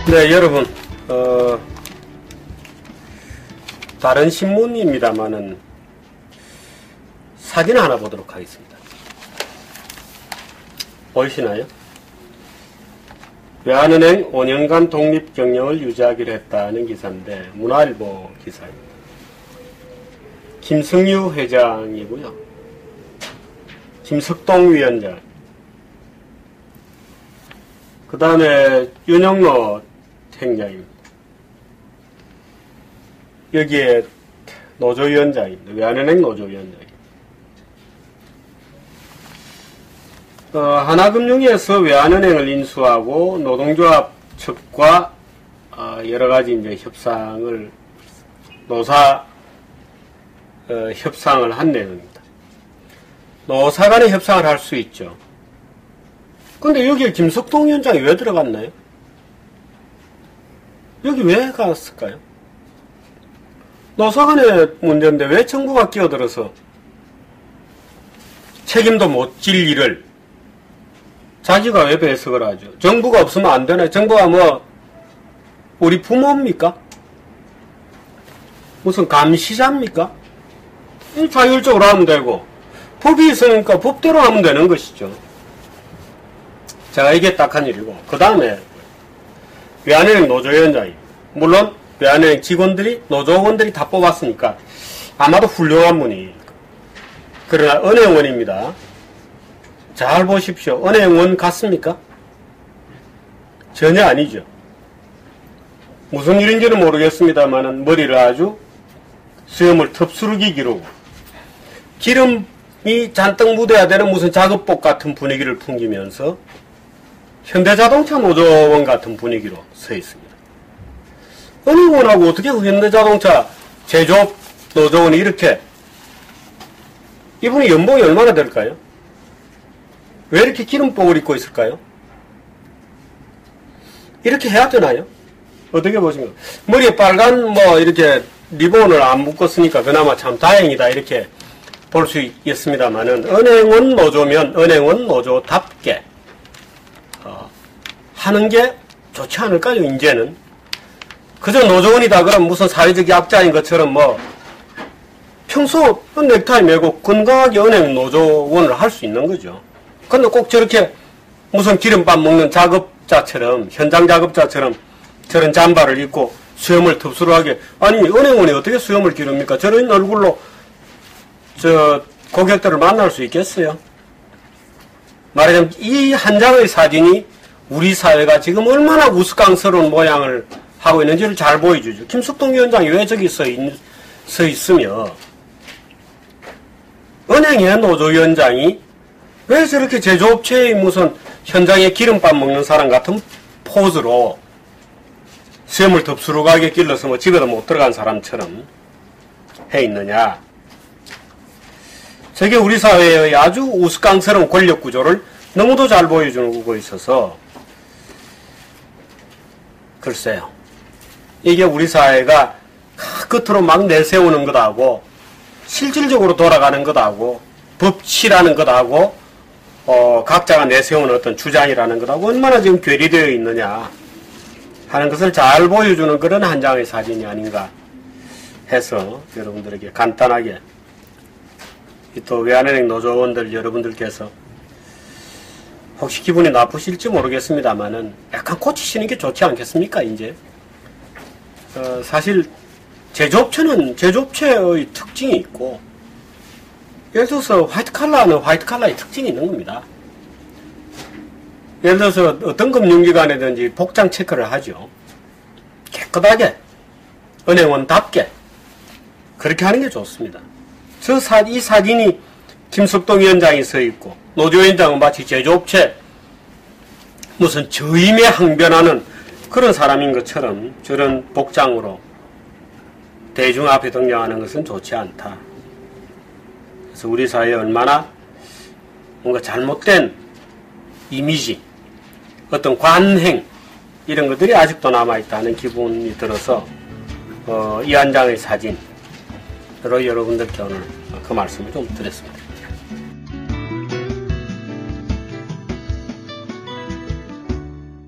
네, 여러분, 다른 신문입니다만은 사진 하나 보도록 하겠습니다. 보이시나요? 외환은행 5년간 독립 경영을 유지하기로 했다는 기사인데 문화일보 기사입니다. 김승유 회장이고요. 김석동 위원장, 그 다음에 윤영로 행장입니다. 여기에 노조위원장입니다. 외환은행 노조위원장입니다. 하나금융에서 외환은행을 인수하고 노동조합 측과 여러가지 이제 협상을, 노사 협상을 한 내용입니다. 노사 간의 협상을 할 수 있죠. 근데 여기에 김석동 위원장이 왜 들어갔나요? 여기 왜 갔을까요? 노사 간의 문제인데 왜 정부가 끼어들어서 책임도 못 질 일을 자기가 왜 배석을 하죠? 정부가 없으면 안 되나요? 정부가 뭐 우리 부모입니까? 무슨 감시자입니까? 자율적으로 하면 되고 법이 있으니까 법대로 하면 되는 것이죠. 제가 이게 딱한 일이고, 그 다음에 외환은행 노조위원장이, 물론 외환은행 직원들이, 노조원들이 다 뽑았으니까 아마도 훌륭한 분이, 그러나 은행원입니다. 잘 보십시오. 은행원 같습니까? 전혀 아니죠. 무슨 일인지는 모르겠습니다만은 머리를 아주 수염을 텁수르기 기르고 기름이 잔뜩 묻어야 되는 무슨 작업복 같은 분위기를 풍기면서 현대자동차 노조원 같은 분위기로 서 있습니다. 은행원하고 어떻게 현대자동차 제조업 노조원이 이렇게, 이분이 연봉이 얼마나 될까요? 왜 이렇게 기름복을 입고 있을까요? 이렇게 해야 되나요? 어떻게 보십니까? 머리에 빨간 뭐 이렇게 리본을 안 묶었으니까 그나마 참 다행이다 이렇게 볼 수 있습니다만은, 은행원 노조면 은행원 노조답게 하는 게 좋지 않을까요? 이제는 그저 노조원이다 그러면 무슨 사회적 약자인 것처럼 뭐 평소 넥타이 메고 건강하게 은행 노조원을 할 수 있는 거죠. 근데 꼭 저렇게 무슨 기름밥 먹는 작업자처럼, 현장 작업자처럼 저런 잠바를 입고 수염을 텁수룩하게, 아니 은행원이 어떻게 수염을 기릅니까? 저런 얼굴로 저 고객들을 만날 수 있겠어요? 말하자면 이 한 장의 사진이 우리 사회가 지금 얼마나 우스꽝스러운 모양을 하고 있는지를 잘 보여주죠. 김석동 위원장이 왜 저기 서 있으며, 은행의 노조위원장이 왜 저렇게 제조업체의 무슨 현장에 기름밥 먹는 사람 같은 포즈로 수염을 덥수룩하게 길러서 뭐 집에도 못 들어간 사람처럼 해 있느냐. 저게 우리 사회의 아주 우스꽝스러운 권력 구조를 너무도 잘 보여주고 있어서, 글쎄요. 이게 우리 사회가 끝으로 막 내세우는 것하고 실질적으로 돌아가는 것하고 법치라는 것하고 각자가 내세우는 어떤 주장이라는 것하고 얼마나 지금 괴리되어 있느냐 하는 것을 잘 보여주는 그런 한 장의 사진이 아닌가 해서 여러분들에게 간단하게, 또 외환은행 노조원들 여러분들께서 혹시 기분이 나쁘실지 모르겠습니다만은 약간 고치시는 게 좋지 않겠습니까? 이제 사실 제조업체는 제조업체의 특징이 있고, 예를 들어서 화이트칼라는 화이트칼라의 특징이 있는 겁니다. 예를 들어서 어떤 금융기관이든지 복장 체크를 하죠. 깨끗하게, 은행원답게 그렇게 하는 게 좋습니다. 이 사진이 김석동 위원장이 서 있고 노조위원장은 마치 제조업체 무슨 저임에 항변하는 그런 사람인 것처럼 저런 복장으로 대중 앞에 등장하는 것은 좋지 않다. 그래서 우리 사회에 얼마나 뭔가 잘못된 이미지, 어떤 관행 이런 것들이 아직도 남아있다는 기분이 들어서 이 한 장의 사진으로 여러분들께 오늘 그 말씀을 좀 드렸습니다.